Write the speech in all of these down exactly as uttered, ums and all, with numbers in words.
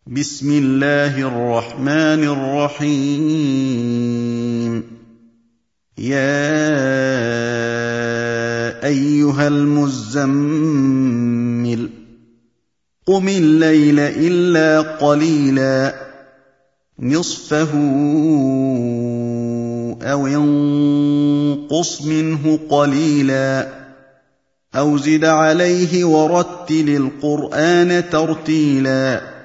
بسم الله الرحمن الرحيم يا أيها المزمل قم الليل إلا قليلا نصفه أو انقص منه قليلا أو زد عليه ورتل القرآن ترتيلا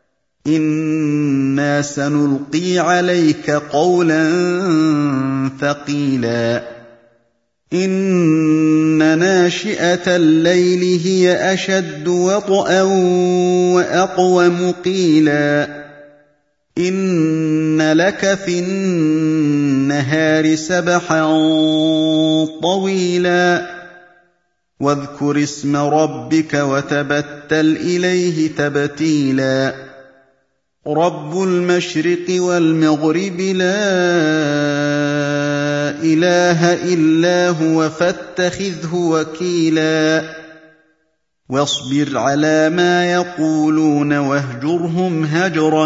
إنا سنلقي عليك قولا ثقيلا إن ناشئة الليل هي أشد وطئا وأقوم قيلا إن لك في النهار سبحا طويلا واذكر اسم ربك وتبتل إليه تبتيلا رب المشرق والمغرب لا إله إلا هو فاتخذه وكيلا واصبر على ما يقولون واهجرهم هجرا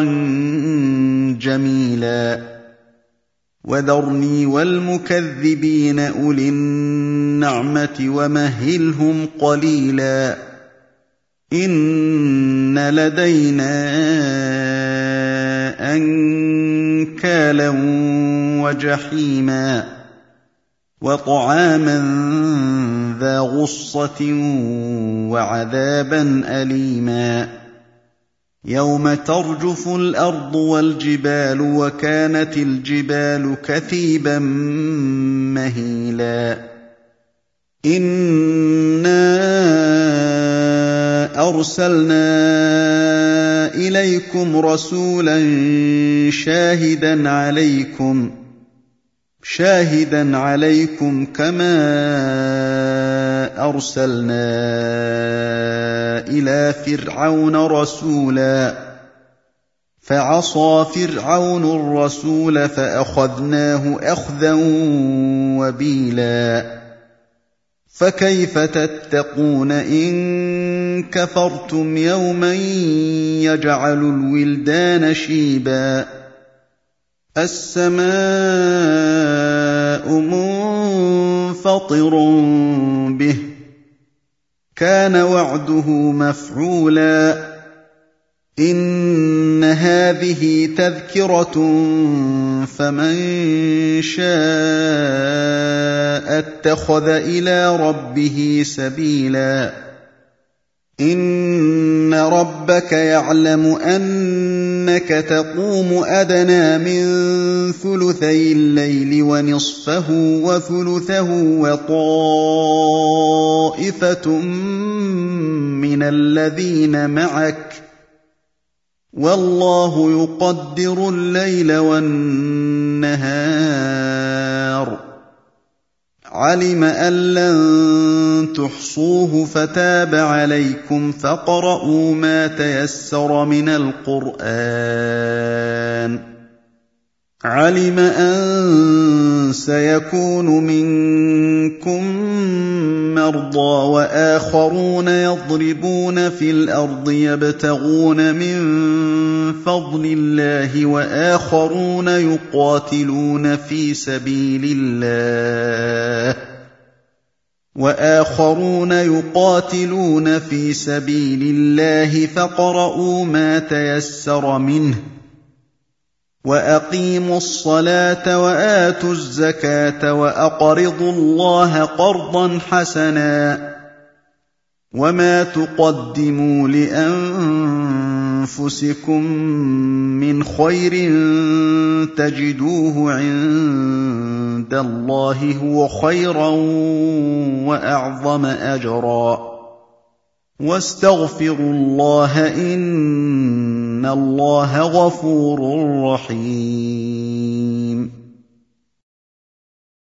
جميلا وذرني والمكذبين أولي النعمة ومهلهم قليلا إن لدينا أنكالا وجحيما وطعاما ذا غصة وعذابا أليما يوم ترجف الأرض والجبال وكانت الجبال كثيبا مهيلا إنا أرسلنا إليكم رسولا شاهدا عليكم شاهدا عليكم كما أرسلنا إلى فرعون رسولا فعصى فرعون الرسول فأخذناه أخذا وبيلا فكيف تتقون إن كفرتم يوما يجعل الولدان شيبا السماء منفطر به كان وعده مفعولا إن هذه تذكرة فمن شاء اتخذ إلى ربه سبيلا إن ربك يعلم أنك تقوم أدنى من ثلثي الليل ونصفه وثلثه وطائفة من الذين معك والله يقدر الليل والنهار علم أن لن تحصوه فتاب عليكم فاقرؤوا ما تيسر من القرآن علم أن سيكون منكم مرضى وآخرون يضربون في الأرض يبتغون من فضل الله وآخرون يقاتلون في سبيل الله وآخرون يقاتلون في سبيل الله فاقرؤوا ما تيسر منه وأقيموا الصلاة وآتوا الزكاة وأقرضوا الله قرضا حسنا وما تقدموا لأنفسكم من خير تجدوه عند الله هو خيرا وأعظم أجرا واستغفروا الله إن إن الله غفور رحيم